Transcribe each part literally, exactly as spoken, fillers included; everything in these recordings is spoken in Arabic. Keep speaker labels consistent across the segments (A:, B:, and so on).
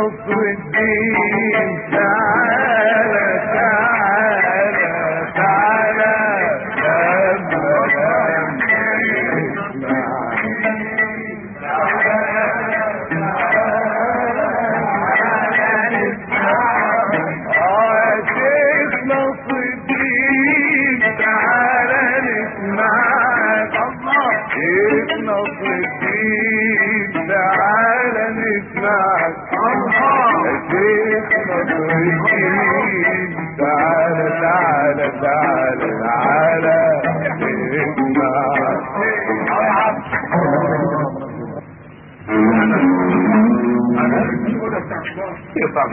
A: نصر الدين تعالى تعالى تعالى نصر الدين تعالى نسمعك شيخ نصر الدين تعالى تعالى تعالى تعالى نسمعك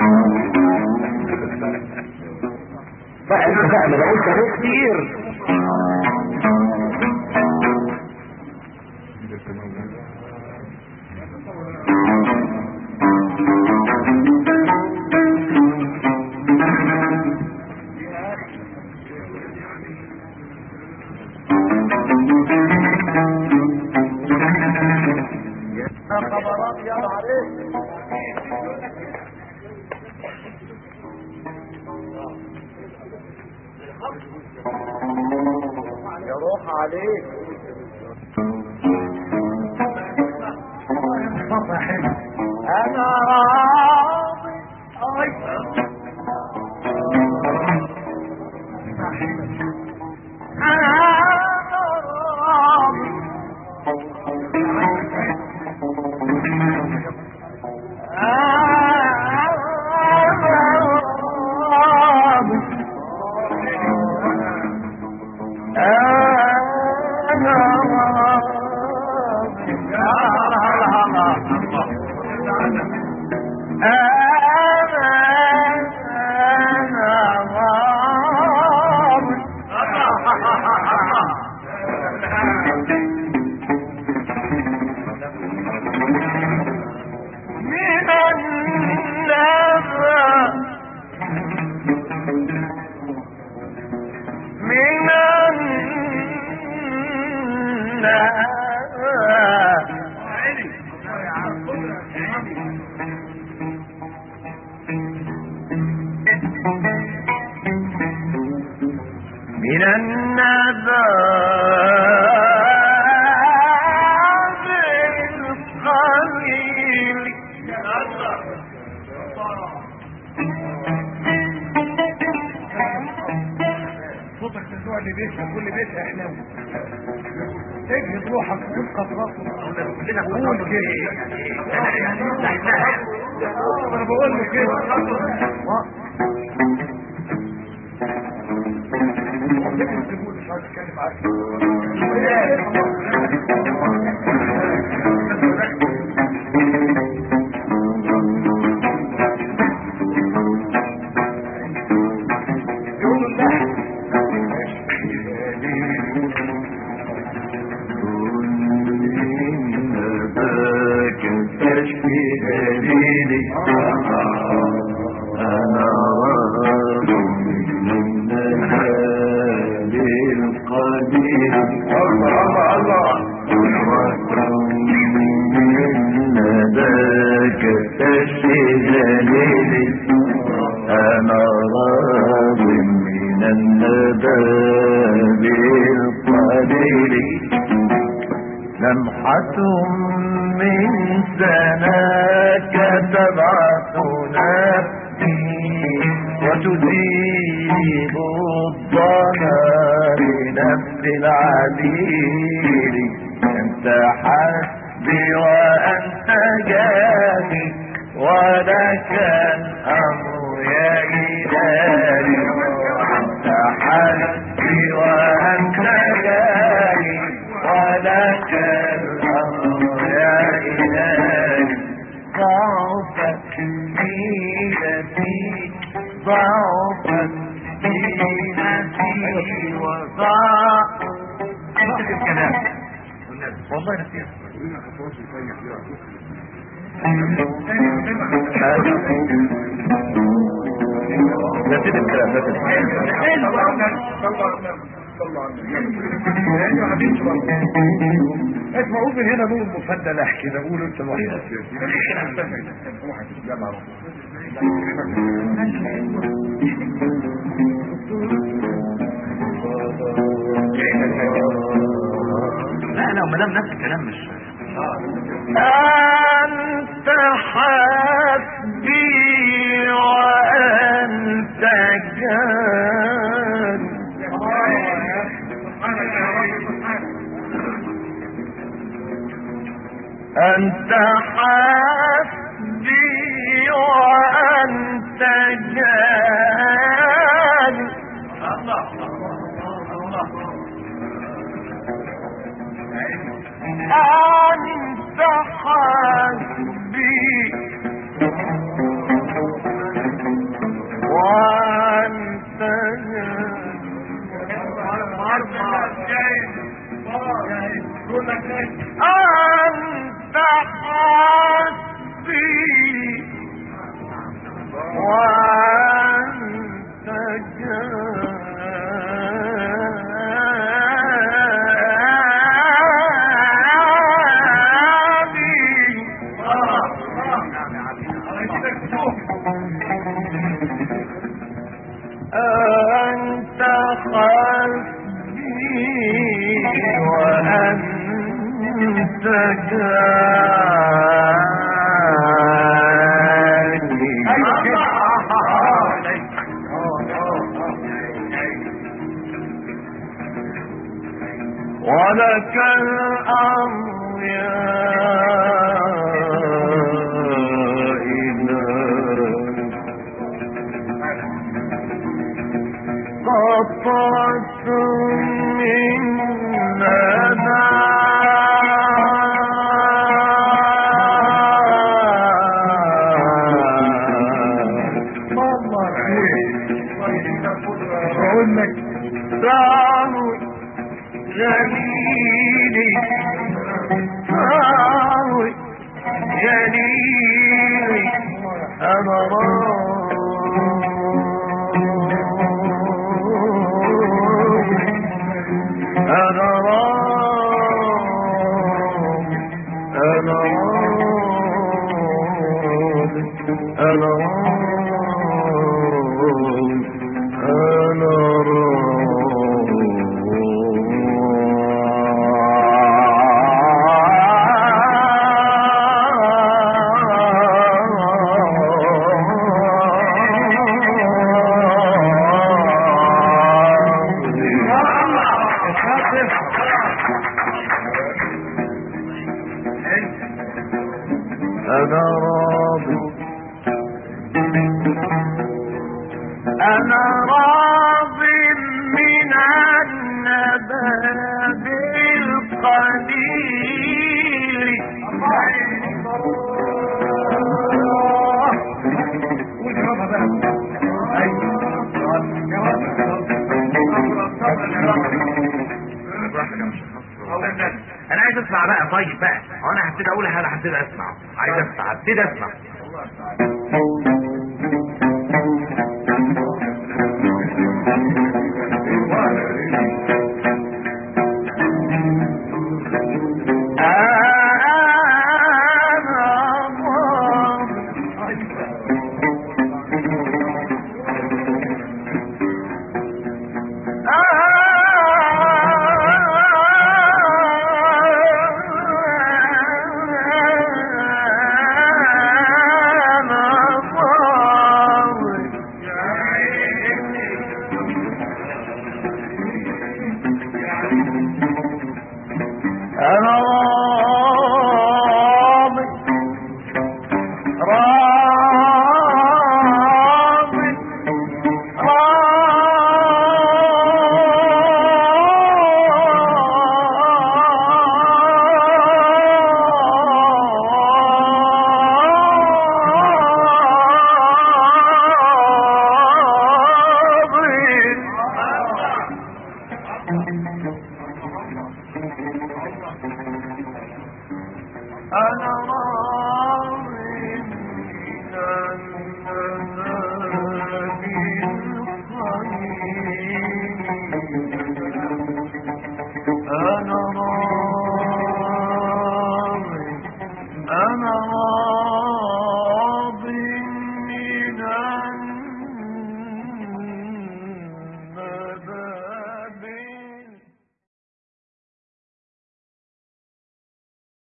A: بقى انت بقى انا بقول كلام كتير خبرات يا عليك يا روح عليك انا راضي من النبات القليل صوتك تسوع اللي بيسمع كل بيت احلام اجهز روحك وتبقى في راسك كلنا بنقول كده انا بقول له كده لمحة من سناك تبعث نفسي وتزيد الضنا بنفس العبير أنت حسبي وأنت جاني ولك الأمر يا إلهي أنت حسبي وأنت جاني ولك الأمر يا إلهي ضعفت ميلتي ضعفت ميلتي وضعف انت الكلام والله نسيت نسيت الكلام نسيت صلى على النبي يعني يا حبيبي اسمع قول من هنا نور مفضل احكي كده قول انت الوحيد
B: لا لا ما دام نفس الكلام مش
C: أنت حسبي وأنت جان أنت حسبي وأنت جان أنت حسبي وأنت أنت حسبي وأنت أنت قلبي وأنت جاني ولك الأمر يا قطعت مننا
A: اقول لك
C: دار جميلي دار جليلي أنا أنا راض أنا راض أنا راض أنا أنا راضي أنا راضي من النبات القدير
B: انا عايز اسمع بقى. طيب بقى انا هبتدي اقول انا هبتدي اسمع، عايز اسمع، هبتدي اسمع.